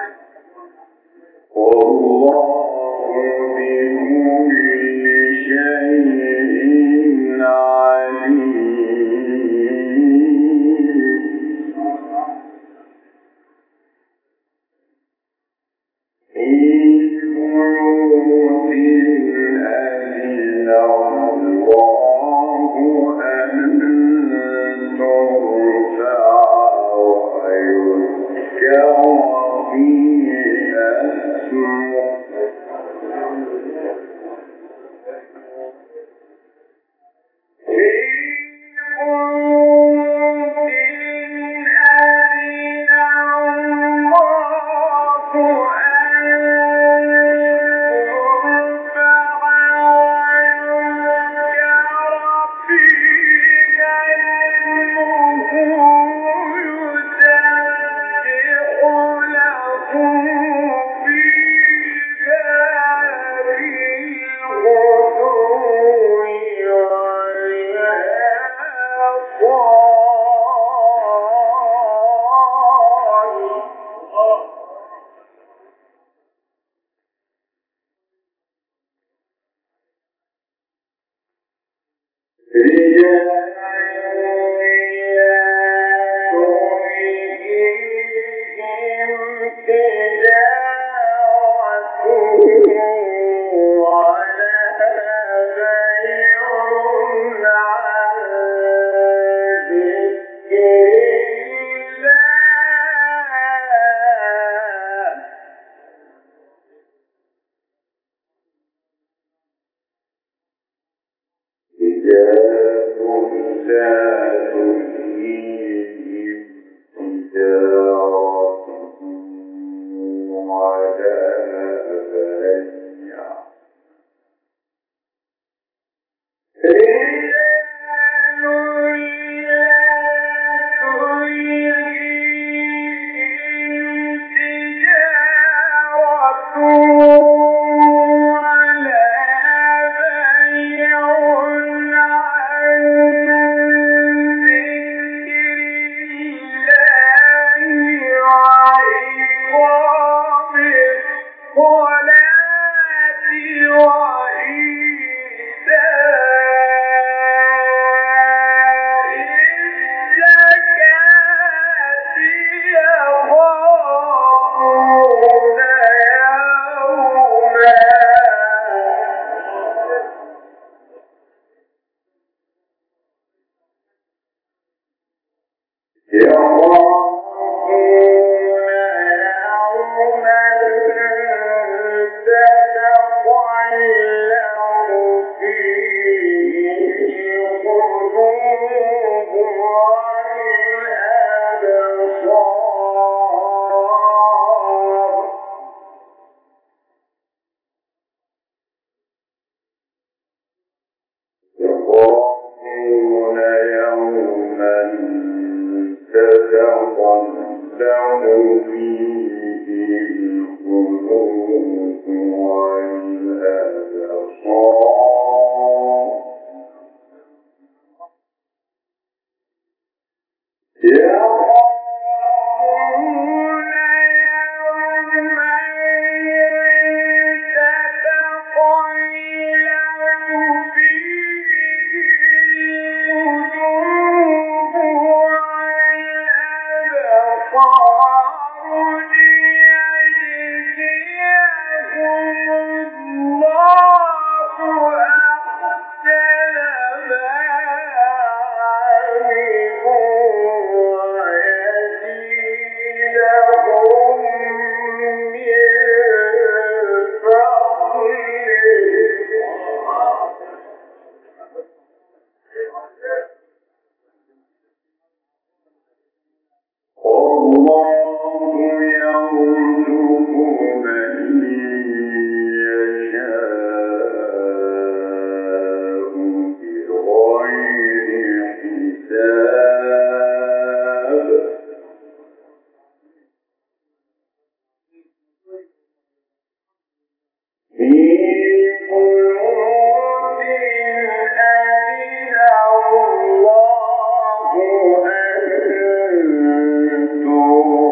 أنتم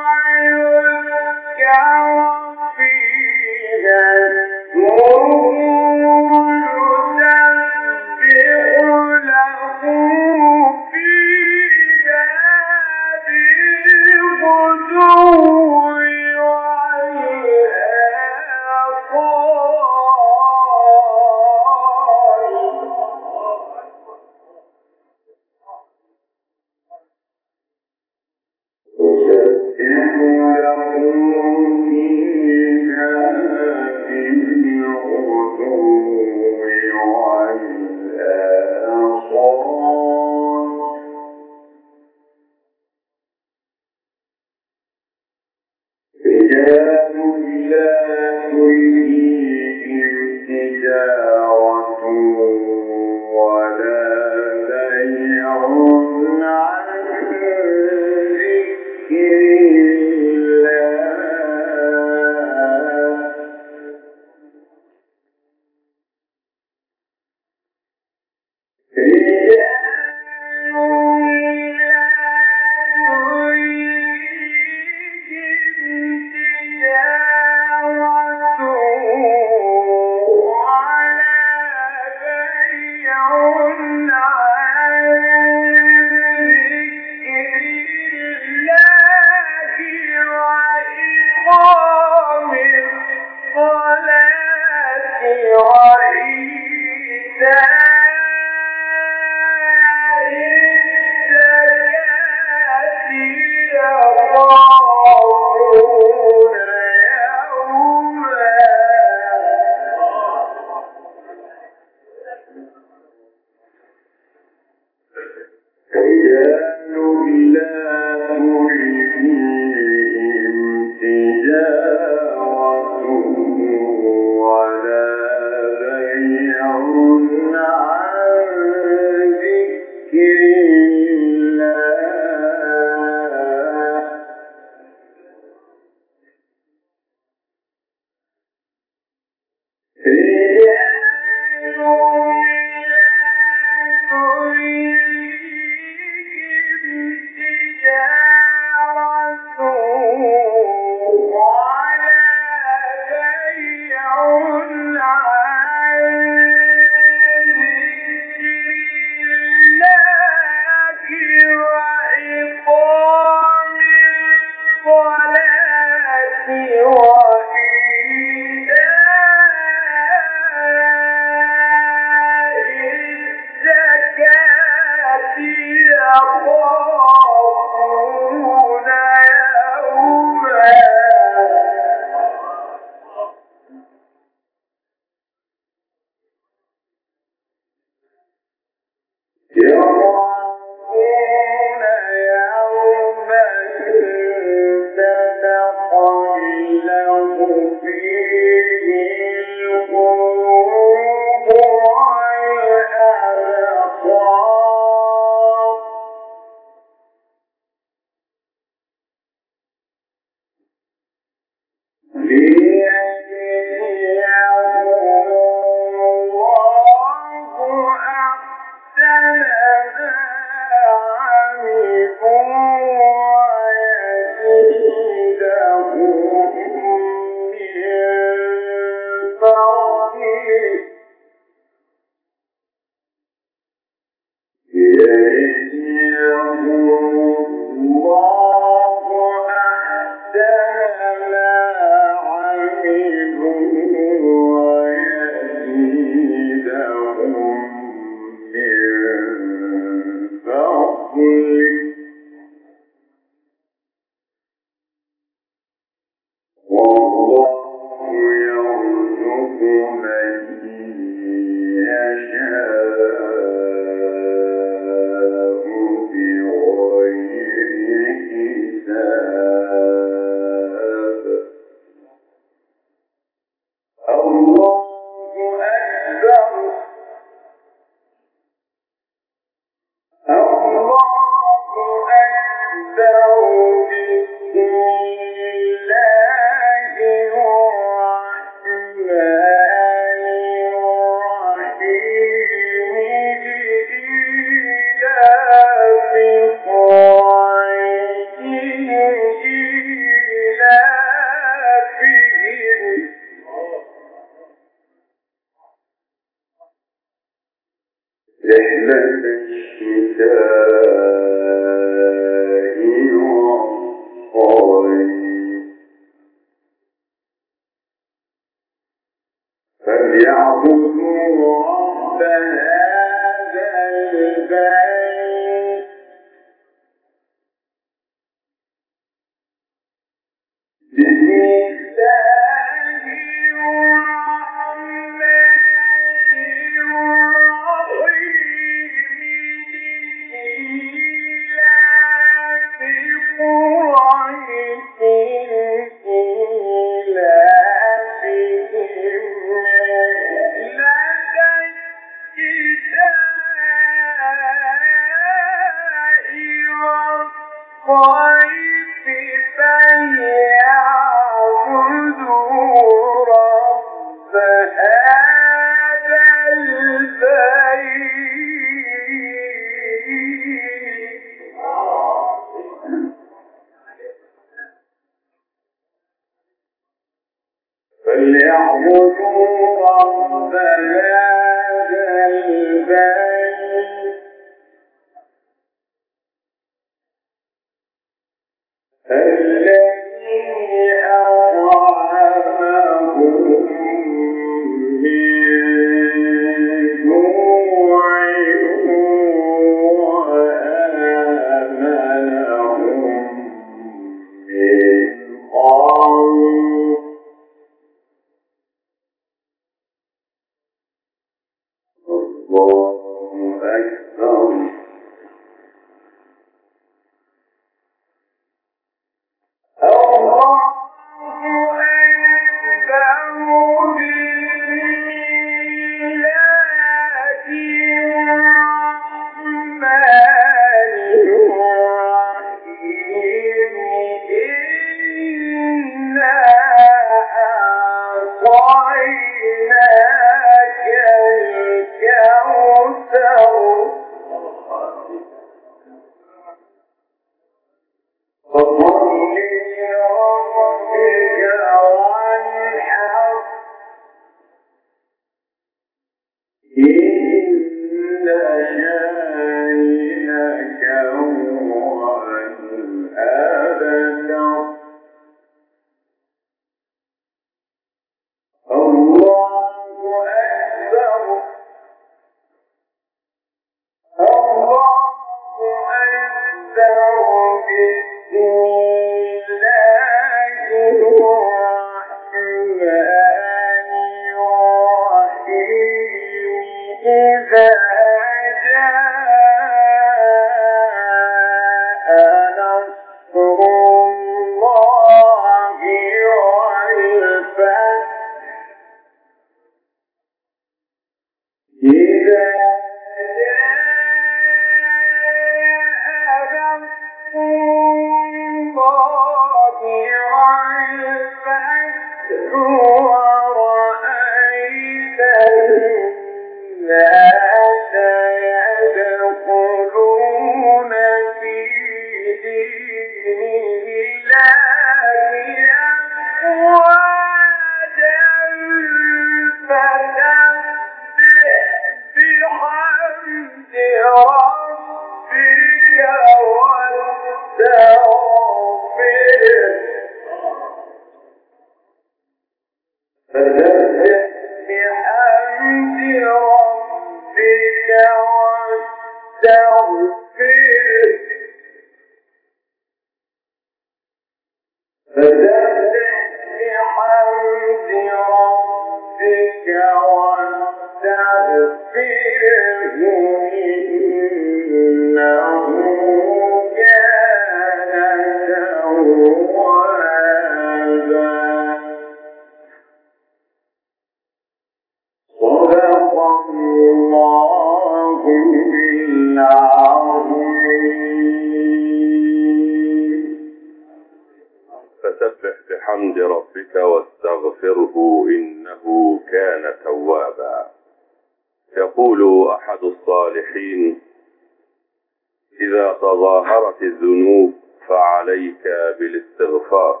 يقول أحد الصالحين: إذا تظاهرت الذنوب فعليك بالاستغفار،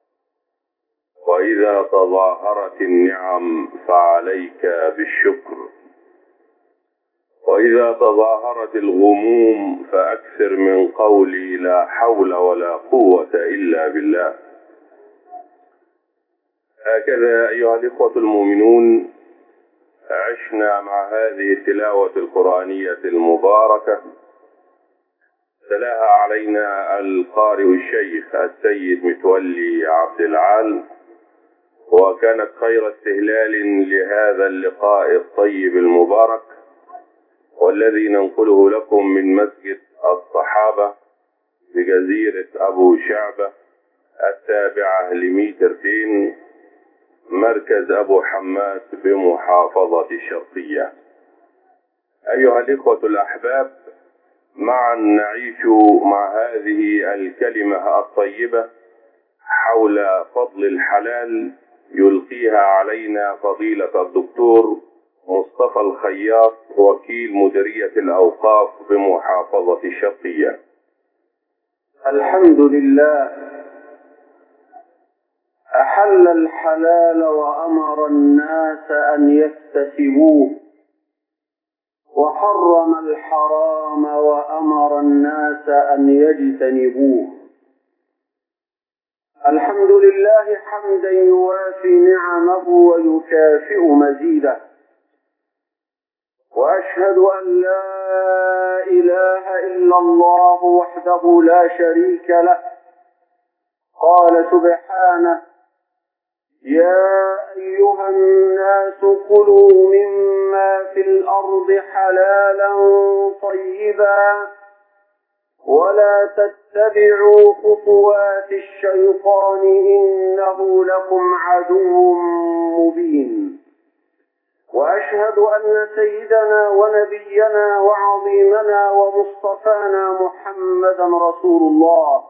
وإذا تظاهرت النعم فعليك بالشكر، وإذا تظاهرت الغموم فأكثر من قولي لا حول ولا قوة إلا بالله. هكذا أيها الإخوة المؤمنون عشنا مع هذه التلاوة القرآنية المباركة تلاها علينا القارئ الشيخ السيد متولي عبد العال، وكانت خير استهلال لهذا اللقاء الطيب المبارك، والذي ننقله لكم من مسجد الصحابة بجزيرة أبو شعبة التابعة لميترتين، مركز أبو حماد بمحافظة الشرقية. أيها الإخوة الأحباب، معا نعيش مع هذه الكلمة الطيبة حول فضل الحلال يلقيها علينا فضيلة الدكتور مصطفى الخياط، وكيل مديرية الأوقاف بمحافظة الشرقية. الحمد لله، أحل الحلال وأمر الناس أن يكتسبوه، وحرم الحرام وأمر الناس أن يجتنبوه. الحمد لله حمدا يوافي نعمه ويكافئ مزيده، وأشهد أن لا إله إلا الله وحده لا شريك له. قال سبحانه: يا أيها الناس كلوا مما في الأرض حلالا طيبا ولا تتبعوا خطوات الشيطان إنه لكم عدو مبين. وأشهد أن سيدنا ونبينا وعظيمنا ومصطفانا محمدا رسول الله،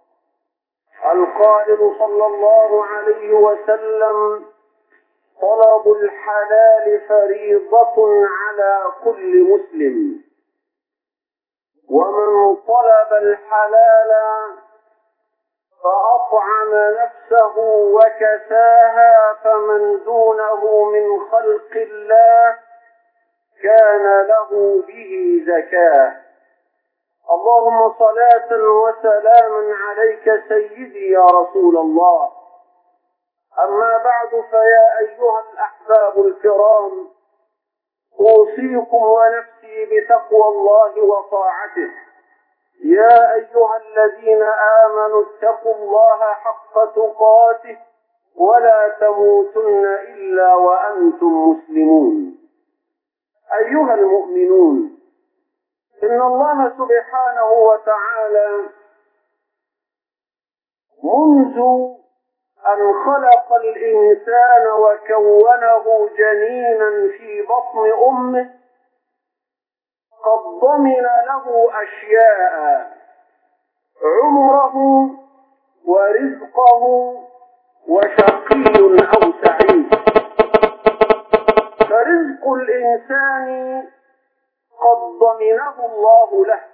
القائل صلى الله عليه وسلم: طلب الحلال فريضة على كل مسلم، ومن طلب الحلال فأطعم نفسه وكساها فمن دونه من خلق الله كان له به زكاة. اللهم صلاة وسلاما عليك سيدي يا رسول الله. أما بعد، فيا أيها الأحباب الكرام، أوصيكم ونفسي بتقوى الله وطاعته. يا أيها الذين آمنوا اتقوا الله حق تقاته ولا تموتن إلا وأنتم مسلمون. أيها المؤمنون، إن الله سبحانه وتعالى منذ أن خلق الإنسان وكونه جنينا في بطن أمه قد ضمن له أشياء: عمره ورزقه وشقي أو سعيد. فرزق الإنسان قد ضمنه الله له،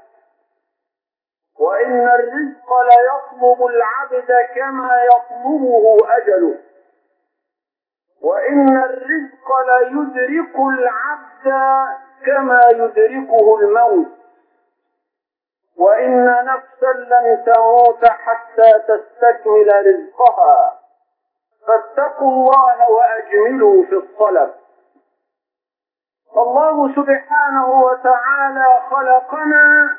وإن الرزق ليطلب العبد كما يطلبه أجله، وإن الرزق ليدرك العبد كما يدركه الموت، وإن نفسا لن تموت حتى تستكمل رزقها، فاتقوا الله وأجملوا في الطلب. الله سبحانه وتعالى خلقنا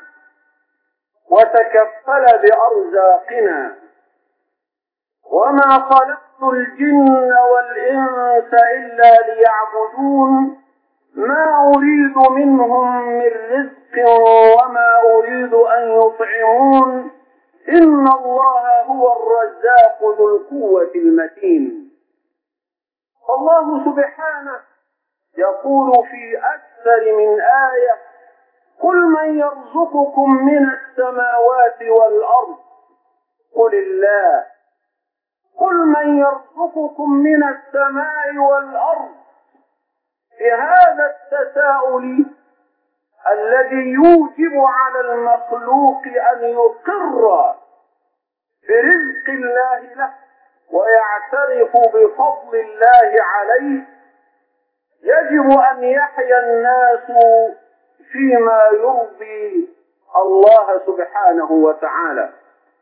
وتكفل بأرزاقنا، وما خلقت الجن والإنس إلا ليعبدون، ما أريد منهم من رزق وما أريد أن يطعمون، إن الله هو الرزاق ذو القوة المتين. الله سبحانه يقول في أكثر من آية: قل من يرزقكم من السماوات والأرض قل الله. قل من يرزقكم من السماء والأرض بهذا التساؤل الذي يوجب على المخلوق أن يقر برزق الله له ويعترف بفضل الله عليه، يجب أن يحيا الناس فيما يرضي الله سبحانه وتعالى.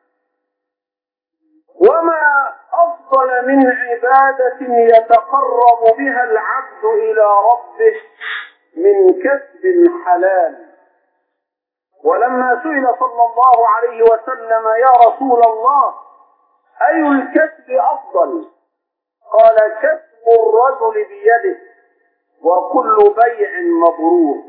وما أفضل من عبادة يتقرب بها العبد إلى ربه من كسب حلال. ولما سئل صلى الله عليه وسلم: يا رسول الله، أي الكسب أفضل؟ قال: كسب الرجل بيده، وكل بيع مبرور.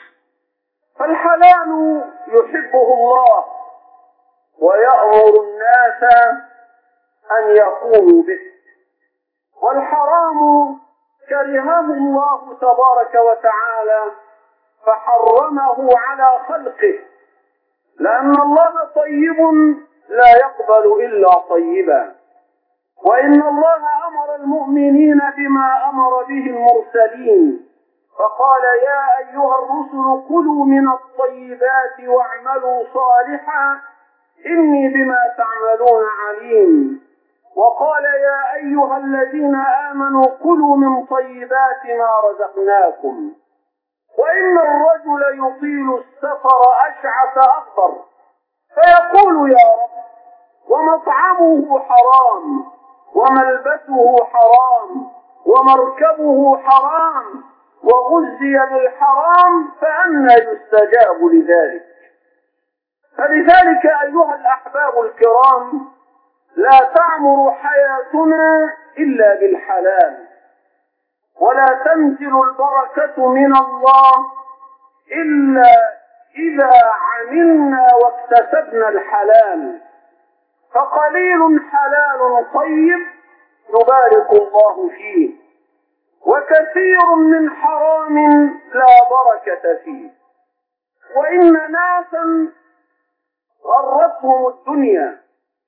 فالحلال يحبه الله ويأمر الناس أن يقوموا به، والحرام كرهه الله تبارك وتعالى فحرمه على خلقه، لأن الله طيب لا يقبل إلا طيبا. وإن الله أمر المؤمنين بما أمر به المرسلين، فقال: يا أيها الرسل كلوا من الطيبات واعملوا صالحا إني بما تعملون عليم. وقال: يا أيها الذين آمنوا كلوا من طيبات ما رزقناكم. وإن الرجل يطيل السفر أشعث أغبر فيقول: يا رب، ومطعمه حرام وملبسه حرام ومركبه حرام وغذي بالحرام، فأنى يستجاب لذلك؟ فلذلك أيها الأحباب الكرام، لا تعمر حياتنا إلا بالحلال، ولا تنزل البركة من الله إلا إذا عملنا واكتسبنا الحلال. فقليل حلال طيب يبارك الله فيه، وكثير من حرام لا بركة فيه. وإن ناسا غرتهم الدنيا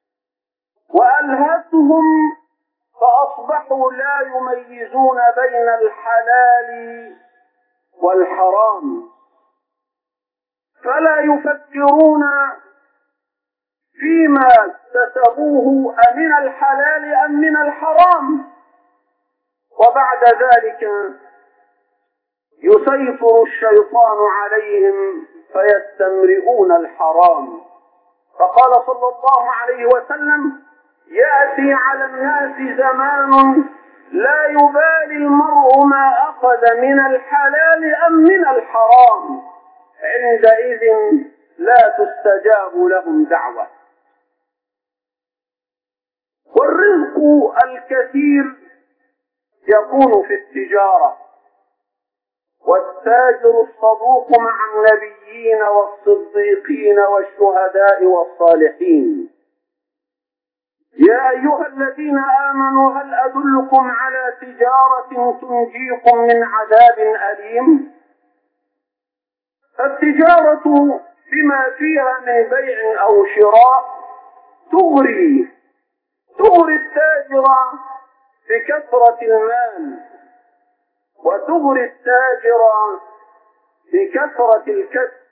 وألهتهم فأصبحوا لا يميزون بين الحلال والحرام، فلا يفكرون فيما اكتسبوه أمن الحلال أم من الحرام، وبعد ذلك يسيطر الشيطان عليهم فيستمرئون الحرام. فقال صلى الله عليه وسلم: يأتي على الناس زمان لا يبالي المرء ما أخذ من الحلال أم من الحرام، عندئذ لا تستجاب لهم دعوة. والرزق الكثير يكون في التجارة، والتاجر الصدوق مع النبيين والصديقين والشهداء والصالحين. يا أيها الذين آمنوا هل أدلكم على تجارة تنجيكم من عذاب أليم؟ فالتجارة بما فيها من بيع أو شراء تغري التاجر بكثرة المال، وتغري التاجر بكثرة الكسب،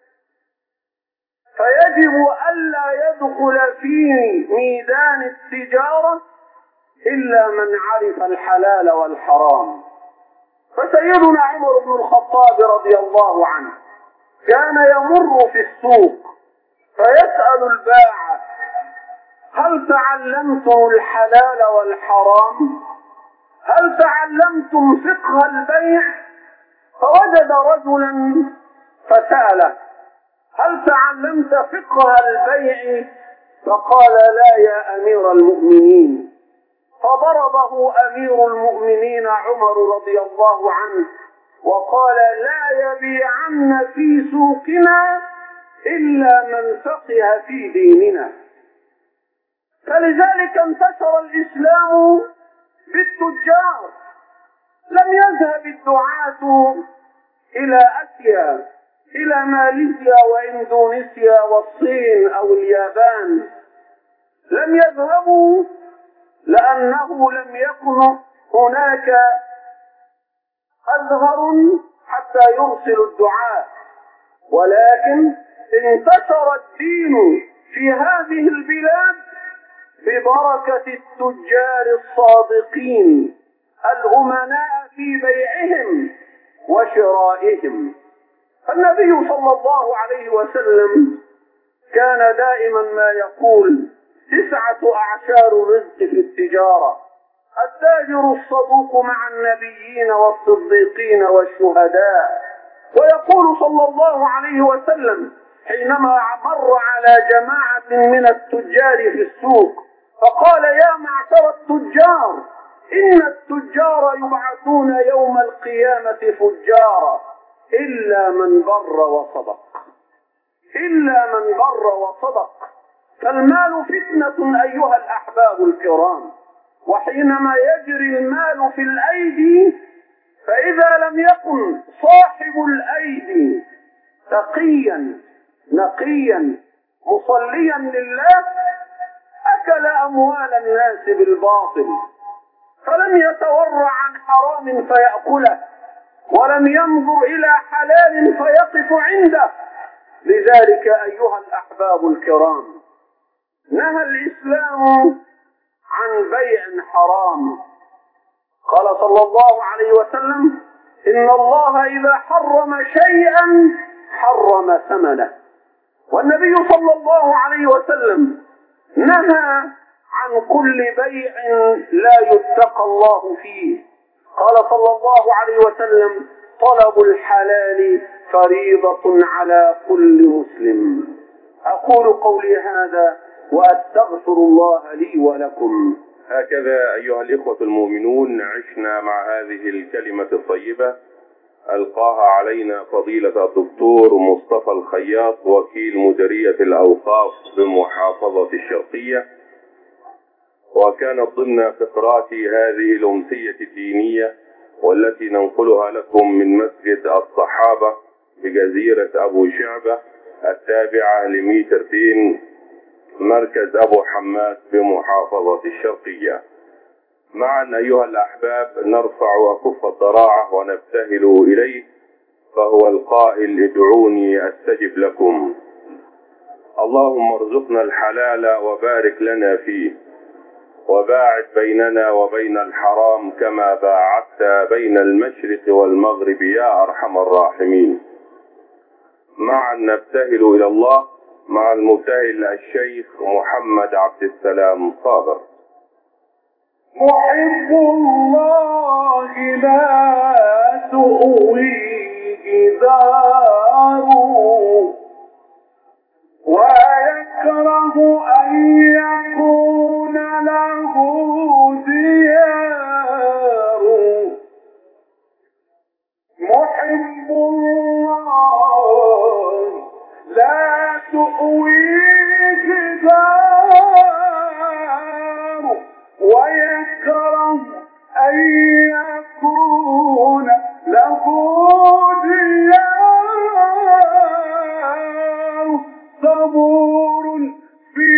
فيجب ألا يدخل في ميدان التجارة إلا من عرف الحلال والحرام. فسيدنا عمر بن الخطاب رضي الله عنه كان يمر في السوق فيسأل البائع: هل تعلمتم الحلال والحرام؟ هل تعلمتم فقه البيع؟ فوجد رجلا فسأله: هل تعلمت فقه البيع؟ فقال: لا يا أمير المؤمنين. فضربه أمير المؤمنين عمر رضي الله عنه وقال: لا يبيعن في سوقنا إلا من فقه في ديننا. فلذلك انتشر الإسلام بالتجار، لم يذهب الدعاة إلى آسيا، إلى ماليزيا وإندونيسيا والصين أو اليابان، لم يذهبوا لأنه لم يكن هناك أزهر حتى يرسل الدعاء، ولكن انتشر الدين في هذه البلاد ببركة التجار الصادقين الأمناء في بيعهم وشرائهم. فالنبي صلى الله عليه وسلم كان دائما ما يقول 9 أعشار الرزق في التجارة: التاجر الصدوق مع النبيين والصديقين والشهداء. ويقول صلى الله عليه وسلم حينما مر على جماعة من التجار في السوق فقال: يا معشر التجار، إن التجار يبعثون يوم القيامة فجارا إلا من بر وصدق، إلا من بر وصدق. فالمال فتنة أيها الأحباب الكرام، وحينما يجري المال في الأيدي فإذا لم يكن صاحب الأيدي تقيا نقيا مصليا لله أكل أموال الناس بالباطل، فلم يتورع عن حرام فيأكله، ولم ينظر إلى حلال فيقف عنده. لذلك أيها الأحباب الكرام نهى الإسلام عن بيع حرام. قال صلى الله عليه وسلم: إن الله إذا حرم شيئا حرم ثمنه. والنبي صلى الله عليه وسلم نهى عن كل بيع لا يتقى الله فيه. قال صلى الله عليه وسلم: طلب الحلال فريضة على كل مسلم. أقول قولي هذا وأستغفر الله لي ولكم. هكذا أيها الإخوة المؤمنون عشنا مع هذه الكلمة الطيبة ألقاها علينا فضيلة الدكتور مصطفى الخياط وكيل مديرية الأوقاف بمحافظة الشرقية، وكانت ضمن فقرات هذه الأمسية الدينية والتي ننقلها لكم من مسجد الصحابة بجزيرة أبو شعبة التابعة لميتر دين مركز أبو حماد بمحافظة الشرقية. معا أيها الأحباب نرفع أكف الضراعة ونبتهل إليه، فهو القائل: ادعوني أستجب لكم. اللهم ارزقنا الحلال وبارك لنا فيه، وباعد بيننا وبين الحرام كما باعدت بين المشرق والمغرب يا أرحم الراحمين. معا نبتهل إلى الله مع المبتهل الشيخ محمد عبد السلام صابر. محب الله لا تؤويه داره، ويكره أن يكون له ديار. محب الله لا تؤويه داره، ويكره أن يكون له ديار. صبور في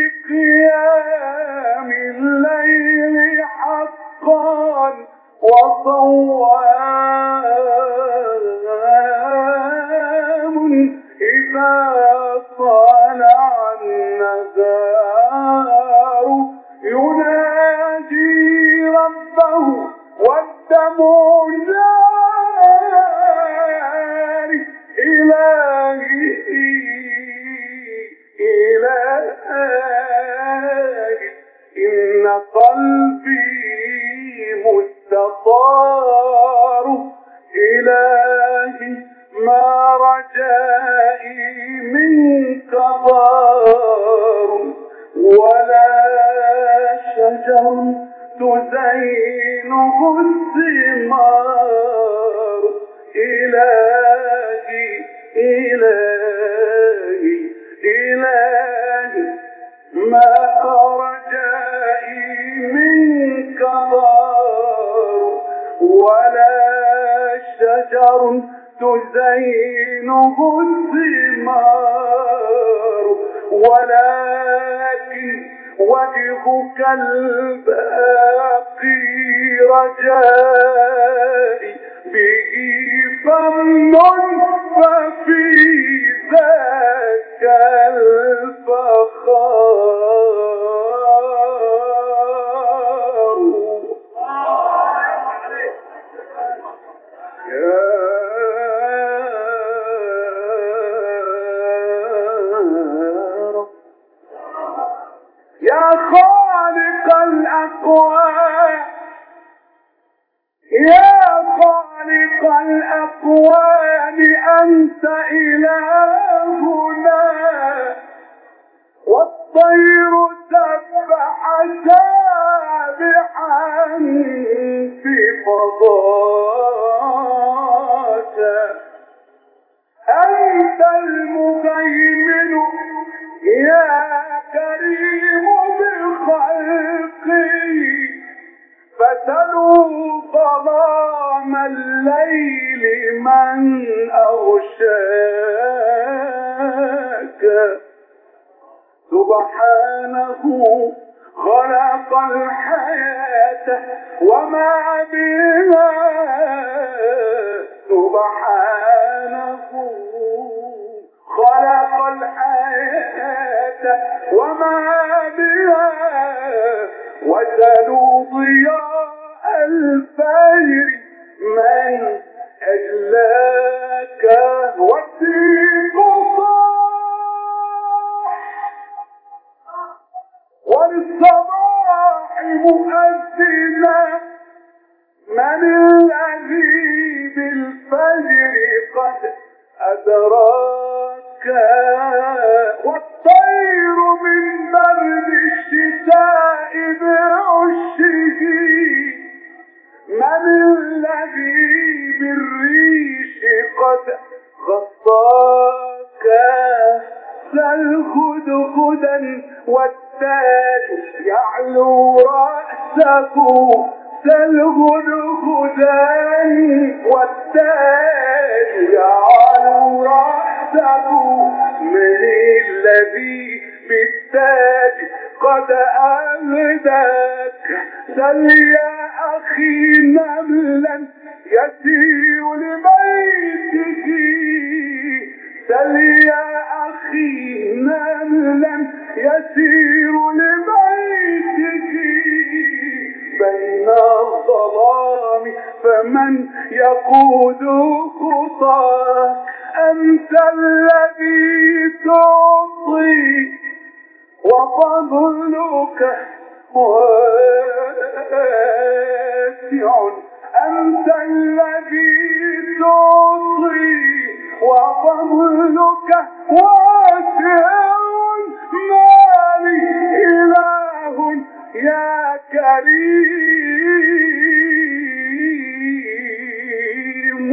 قيام الليل حقا، وصوام إذا طلع النهار. ينادي ربه والدمع جاري. إلهي إلهي إن قلبي مستطار. إلهي ما رجائي منك ضار، ولا شجر تزينه الثمار. إلهي إلهي إلهي ما رجائي منك ضار، ولا شجر تزينه الثمار. ولكن وجهك الباقي رجائي، فمن ففي ذاك الفخار يا خالق الأكوان يا خالق الأكوان أنت إلهنا والطير سبح سابحا في فضاك أنت المهيمن يا كريم بخلقي فسلوا ظلام الليل من أغشاك سبحانه خلق الحياة وما بها سبحانه خلق الحياة وما بها وسلوا ضياء الفجر من أجلاك والدين وللصباح مؤذنا من الذي بالفجر قد أدراك والطير من برد الشتاء بعشه من الذي بالريش قد غطاك سل خدخدا والتاج يعلو رأسه سل خدخدا والتاج يعلو رأسه من الذي بالتاج قد أهداك سل يا أخي نملا يسير لبيته سل يا أخي نملا يسير لبيته بين الظلام فمن يقود خطاك أنت الذي تعطي وفضلك واسع أنت الذي تعطي وفضلك واسع ما لي إله يا كريم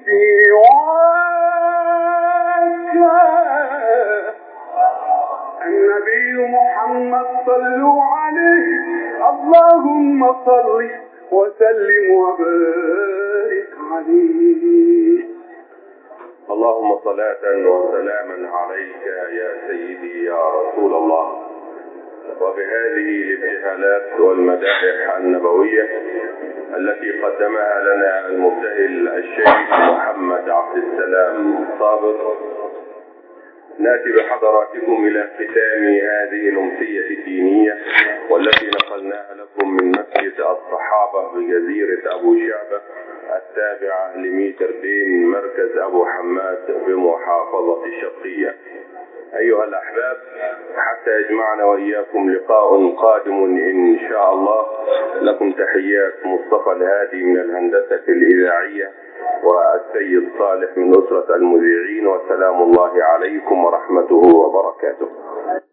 سواك النبي محمد صلوا عليه اللهم صل وسلم وبارك عليه. اللهم صلاة وسلاما عليك يا سيدي يا رسول الله. وبهذه الابتهالات والمدائح النبوية التي قدمها لنا المبتهل الشيخ محمد عبد السلام صابر نأتي بحضراتكم إلى ختام هذه الأمسية الدينية والتي نقلناها لكم من مسجد الصحابة بجزيرة أبو شعبة التابعة لميتر دين مركز أبو حماد بمحافظة الشرقية. أيها الأحباب، حتى يجمعنا وإياكم لقاء قادم إن شاء الله، لكم تحيات مصطفى الهادي من الهندسة الإذاعية والسيد صالح من أسرة المذيعين، وسلام الله عليكم ورحمته وبركاته.